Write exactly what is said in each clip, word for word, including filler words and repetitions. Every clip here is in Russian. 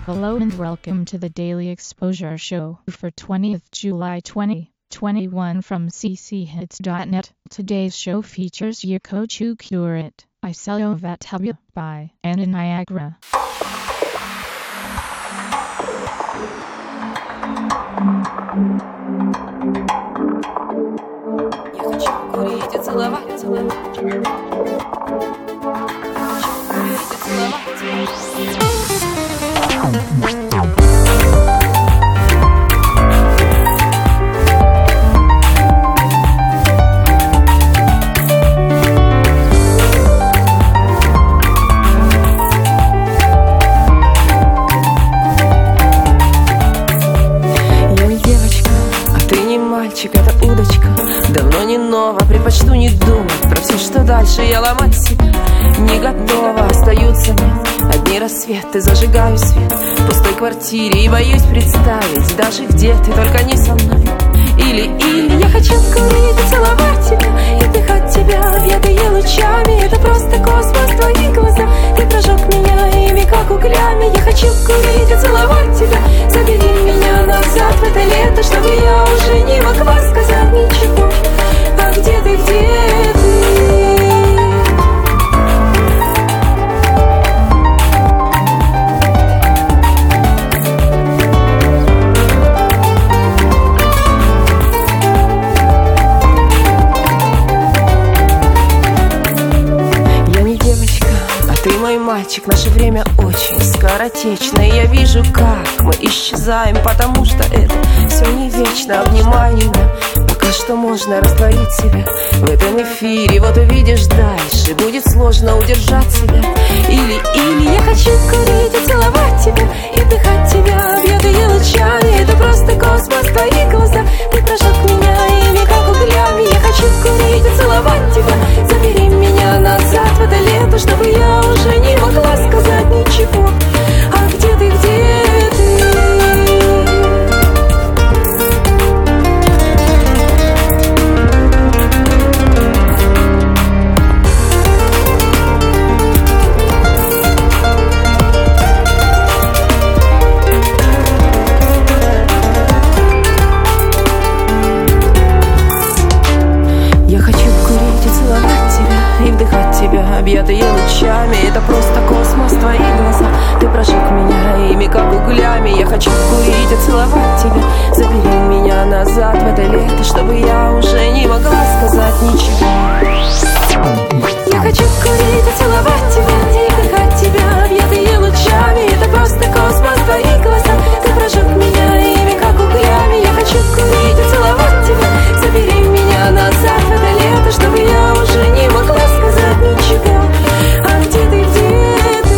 Hello and welcome to the Daily Exposure Show for twentieth of July twenty twenty-one from c c hits dot net. Today's show features Yako Chu Curate, I Sell Vatavia by Anna Niagara. Я хочу курить и целовать, целовать. Это удочка, давно не нова. Предпочту не думать про все, что дальше. Я ломать себя не готова. Остаются мне одни рассветы. Зажигаю свет в пустой квартире и боюсь представить даже где ты, только не со мной. Или, или я хочу курить и целовать тебя, и вдыхать тебя объятые лучами. Это просто космос, твои глаза. Ты прожег меня ими, как углями. Я хочу курить и целовать тебя. Забери меня назад в это лето, чтобы я уже не могла сказать ничего. А где ты, где ты? Мальчик, наше время очень скоротечно, и я вижу, как мы исчезаем, потому что это все не вечно. Обнимай меня, пока что можно растворить себя в этом эфире. Вот увидишь дальше, будет сложно удержать себя. Или, или я хочу курить и целовать тебя, и вдыхать тебя объятые лучами. Это просто космос, твои глаза. Ты прожег меня ими, как углями. Я хочу курить и целовать тебя. Забери меня назад в это лето, чтобы я уже не могла сказать ничего. А где ты, где ты? Я хочу курить и целовать тебя, и вдыхать тебя объятые лучами. Это просто космос, твои глаза. Ты прожег меня ими, как углями. Я хочу курить и целовать тебя. Забери меня назад в это лето, чтобы я уже не могла сказать ничего. Я хочу курить и целовать тебя, и вдыхать тебя объятые лучами. Это просто космос, твои глаза. Ты прожег меня ими, как углями. Я хочу курить и целовать тебя. Забери меня назад в это лето, чтобы я уже не могла сказать ничего. А где ты, где ты?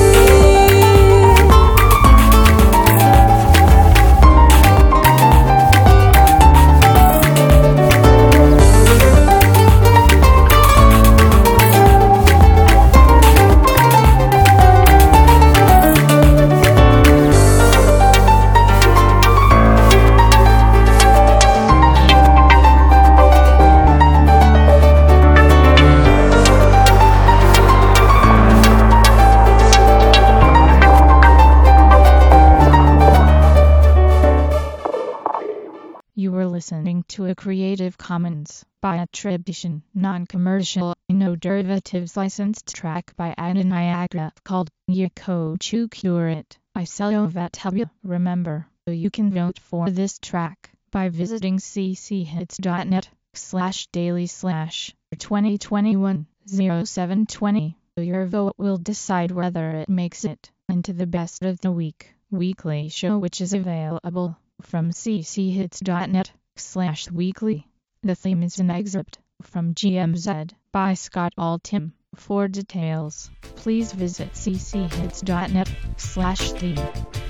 You were listening to a Creative Commons by attribution, non-commercial, no derivatives licensed track by Anna Niagara called Yako Chu Curate, I Sell Vatavia. Remember, you can vote for this track by visiting c c hits dot net slash daily slash twenty twenty-one oh seven twenty. Your vote will decide whether it makes it into the best of the week weekly show, which is available from c c hits dot net slash weekly. The theme is an excerpt from G M Z by Scott Altham. For details, please visit c c hits dot net slash theme.